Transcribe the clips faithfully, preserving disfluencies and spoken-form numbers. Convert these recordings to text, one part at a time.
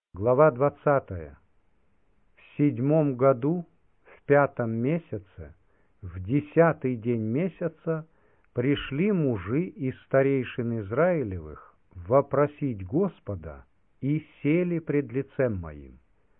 Глава двадцатая. В седьмом году, в пятом месяце, в десятый день месяца, пришли мужи из старейшин Израилевых вопросить Господа и сели пред лицем моим.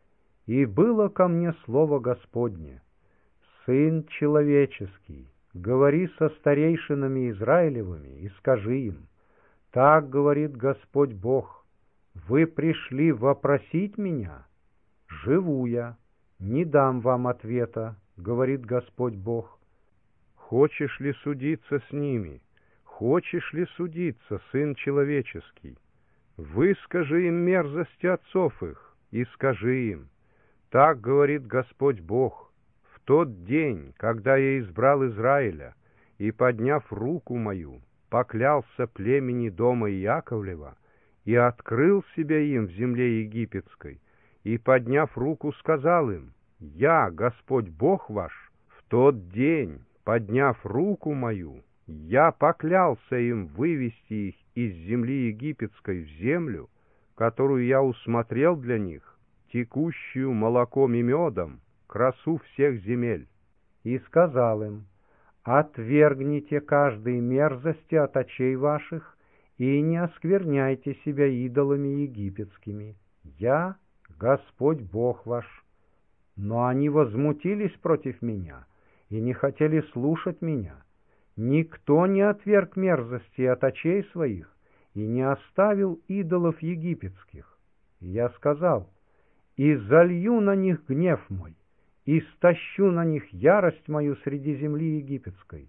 И было ко мне слово Господне: «Сын человеческий, говори со старейшинами Израилевыми и скажи им: так говорит Господь Бог, вы пришли вопросить меня? Живу я, не дам вам ответа, говорит Господь Бог. Хочешь ли судиться с ними? Хочешь ли судиться, сын человеческий? Выскажи им мерзости отцов их и скажи им: так говорит Господь Бог, в тот день, когда я избрал Израиля и, подняв руку мою, поклялся племени дома Иаковлева и открыл себя им в земле египетской, и, подняв руку, сказал им: я, Господь Бог ваш, в тот день, подняв руку мою, я поклялся им вывести их из земли египетской в землю, которую я усмотрел для них, текущую молоком и медом, красу всех земель. И сказал им: отвергните каждой мерзости от очей ваших и не оскверняйте себя идолами египетскими. Я Господь Бог ваш. Но они возмутились против меня и не хотели слушать меня. Никто не отверг мерзости от очей своих и не оставил идолов египетских. И я сказал: и залью на них гнев мой, и стащу на них ярость мою среди земли египетской.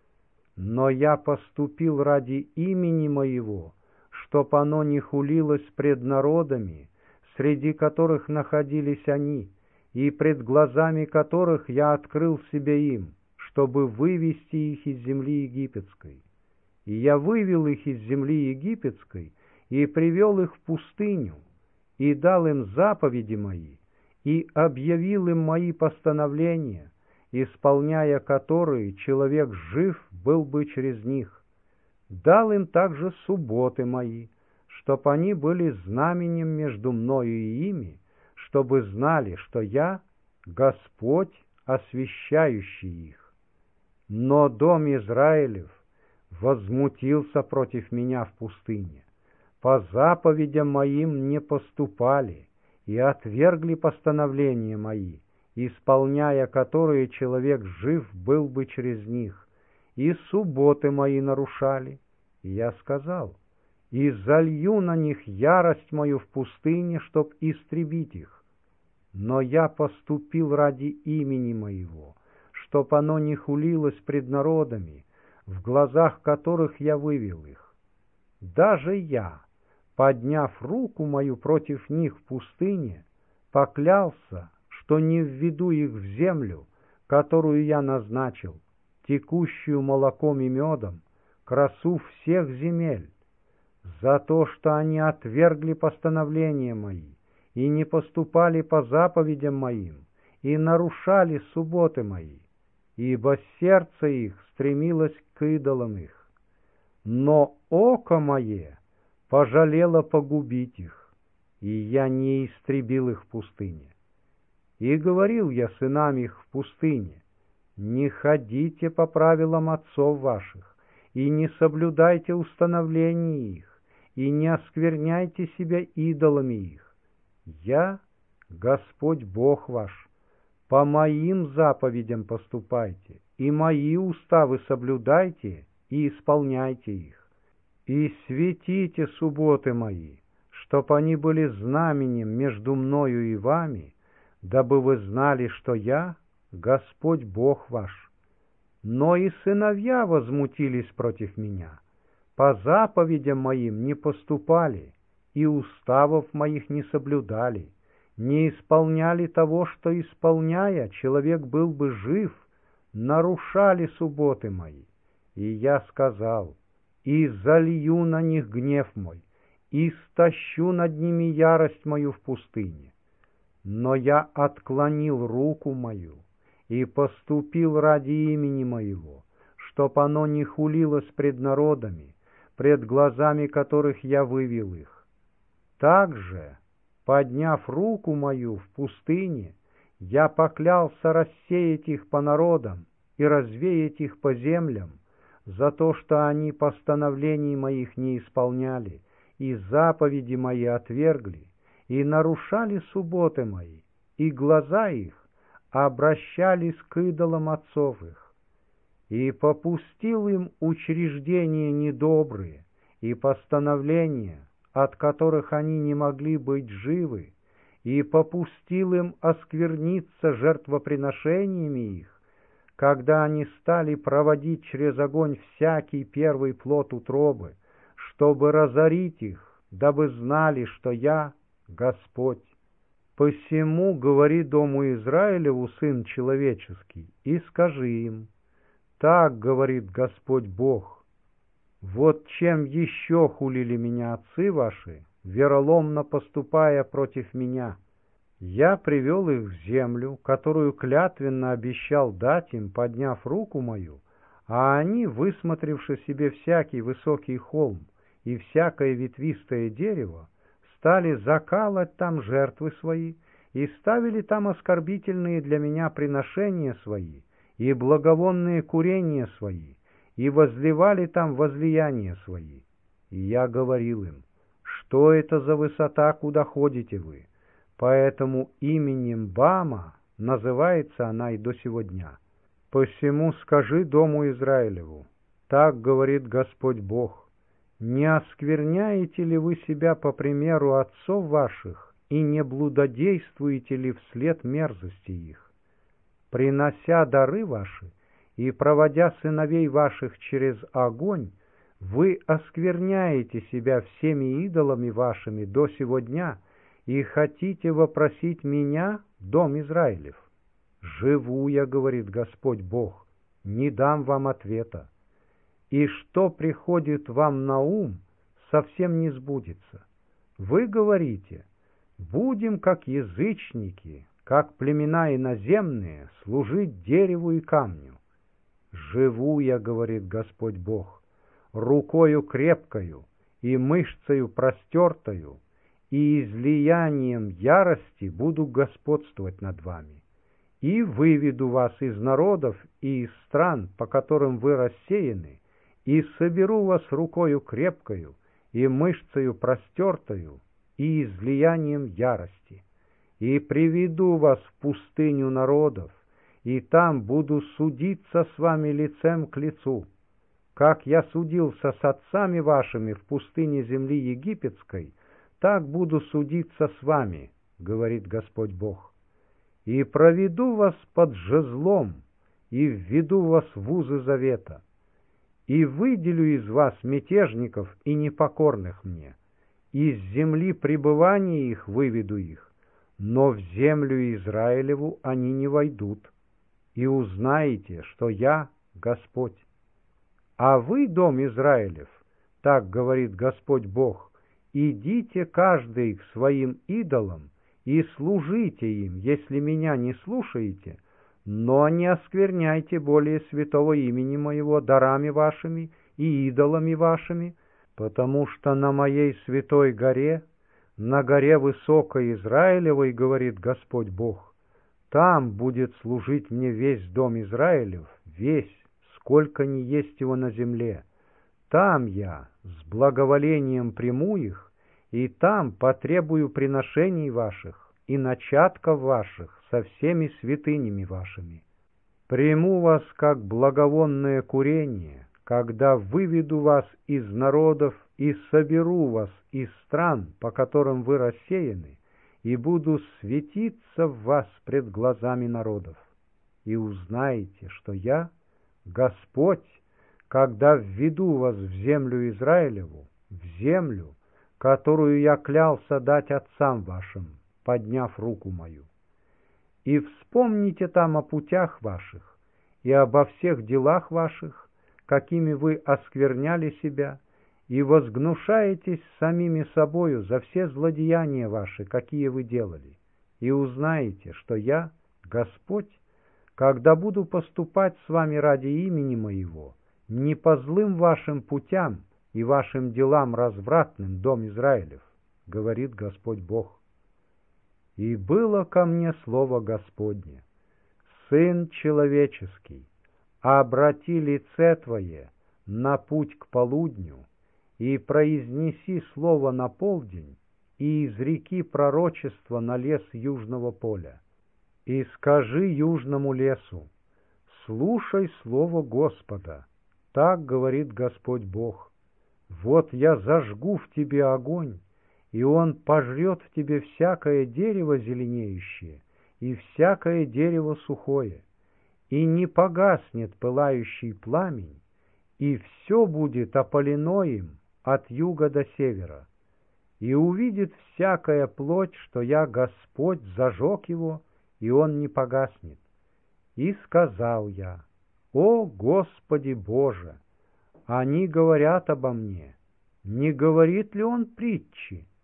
Но я поступил ради имени моего, чтоб оно не хулилось пред народами, среди которых находились они, и пред глазами которых я открыл себе им, чтобы вывести их из земли египетской. И я вывел их из земли египетской и привел их в пустыню, и дал им заповеди мои, и объявил им мои постановления, исполняя которые человек жив был бы через них. Дал им также субботы мои, чтоб они были знаменем между мною и ими, чтобы знали, что я Господь, освящающий их. Но дом Израилев возмутился против меня в пустыне. По заповедям моим не поступали и отвергли постановления мои, исполняя которые человек жив был бы через них, и субботы мои нарушали. И я сказал: и залью на них ярость мою в пустыне, чтоб истребить их. Но я поступил ради имени моего, чтоб оно не хулилось пред народами, в глазах которых я вывел их. Даже я, подняв руку мою против них в пустыне, поклялся, что не введу их в землю, которую я назначил, текущую молоком и медом, красу всех земель, за то, что они отвергли постановления мои и не поступали по заповедям моим и нарушали субботы мои, ибо сердце их стремилось к идолам их. Но око мое пожалело погубить их, и я не истребил их в пустыне. И говорил я сынам их в пустыне: не ходите по правилам отцов ваших, и не соблюдайте установлений их, и не оскверняйте себя идолами их. Я Господь Бог ваш. По моим заповедям поступайте, и мои уставы соблюдайте и исполняйте их. И светите субботы мои, чтоб они были знаменем между мною и вами, дабы вы знали, что я Господь Бог ваш. Но и сыновья возмутились против меня, по заповедям моим не поступали, и уставов моих не соблюдали, не исполняли того, что, исполняя, человек был бы жив, нарушали субботы мои. И я сказал: и залью на них гнев мой, и стащу над ними ярость мою в пустыне. Но я отклонил руку мою и поступил ради имени моего, чтоб оно не хулилось пред народами, пред глазами которых я вывел их. Так же подняв руку мою в пустыне, я поклялся рассеять их по народам и развеять их по землям, за то, что они постановлений моих не исполняли, и заповеди мои отвергли, и нарушали субботы мои, и глаза их обращались к идолам отцов их. И попустил им учреждения недобрые, и постановления, от которых они не могли быть живы, и попустил им оскверниться жертвоприношениями их, когда они стали проводить через огонь всякий первый плод утробы, чтобы разорить их, дабы знали, что я Господь. Посему говори дому Израилеву, сын человеческий, и скажи им: так говорит Господь Бог: вот чем еще хулили меня отцы ваши, вероломно поступая против меня. Я привел их в землю, которую клятвенно обещал дать им, подняв руку мою, а они, высмотревши себе всякий высокий холм и всякое ветвистое дерево, стали закалывать там жертвы свои и ставили там оскорбительные для меня приношения свои и благовонные курения свои, и возливали там возлияния свои. И я говорил им: что это за высота, куда ходите вы? Поэтому именем Бама называется она и до сего дня. Посему скажи дому Израилеву: так говорит Господь Бог: не оскверняете ли вы себя по примеру отцов ваших и не блудодействуете ли вслед мерзости их? Принося дары ваши и проводя сыновей ваших через огонь, вы оскверняете себя всеми идолами вашими до сего дня и хотите вопросить меня, дом Израилев. Живу я, говорит Господь Бог, не дам вам ответа. И что приходит вам на ум, совсем не сбудется. Вы говорите: будем, как язычники, как племена иноземные, служить дереву и камню. Живу я, говорит Господь Бог, рукою крепкою и мышцею простертою, и излиянием ярости буду господствовать над вами, и выведу вас из народов и из стран, по которым вы рассеяны, и соберу вас рукою крепкою и мышцею простертою и излиянием ярости, и приведу вас в пустыню народов, и там буду судиться с вами лицем к лицу, как я судился с отцами вашими в пустыне земли египетской, так буду судиться с вами, говорит Господь Бог. И проведу вас под жезлом, и введу вас в узы завета, и выделю из вас мятежников и непокорных мне, из земли пребывания их выведу их, но в землю Израилеву они не войдут, и узнаете, что я Господь. А вы, дом Израилев, так говорит Господь Бог, идите каждый к своим идолам и служите им, если меня не слушаете, но не оскверняйте более святого имени моего дарами вашими и идолами вашими, потому что на моей святой горе, на горе высокой Израилевой, говорит Господь Бог, там будет служить мне весь дом Израилев, весь, сколько ни есть его на земле. Там я с благоволением приму их, и там потребую приношений ваших и начатков ваших со всеми святынями вашими. Приму вас как благовонное курение, когда выведу вас из народов и соберу вас из стран, по которым вы рассеяны, и буду светиться в вас пред глазами народов. И узнаете, что я Господь, когда введу вас в землю Израилеву, в землю, которую я клялся дать отцам вашим, подняв руку мою. И вспомните там о путях ваших и обо всех делах ваших, какими вы оскверняли себя, и возгнушаетесь самими собою за все злодеяния ваши, какие вы делали, и узнаете, что я, Господь, когда буду поступать с вами ради имени моего, не по злым вашим путям и вашим делам развратным, дом Израилев, говорит Господь Бог. И было ко мне слово Господне: Сын человеческий, обрати лице твое на путь к полудню, и произнеси слово на полдень, и изреки пророчество на лес южного поля. И скажи южному лесу: слушай слово Господа, так говорит Господь Бог. Вот я зажгу в тебе огонь, и он пожрет в тебе всякое дерево зеленеющее и всякое дерево сухое, и не погаснет пылающий пламень, и все будет опалено им от юга до севера. И увидит всякая плоть, что я, Господь, зажег его, и он не погаснет. И сказал я: о Господи Боже! Они говорят обо мне, не говорит ли он притчи?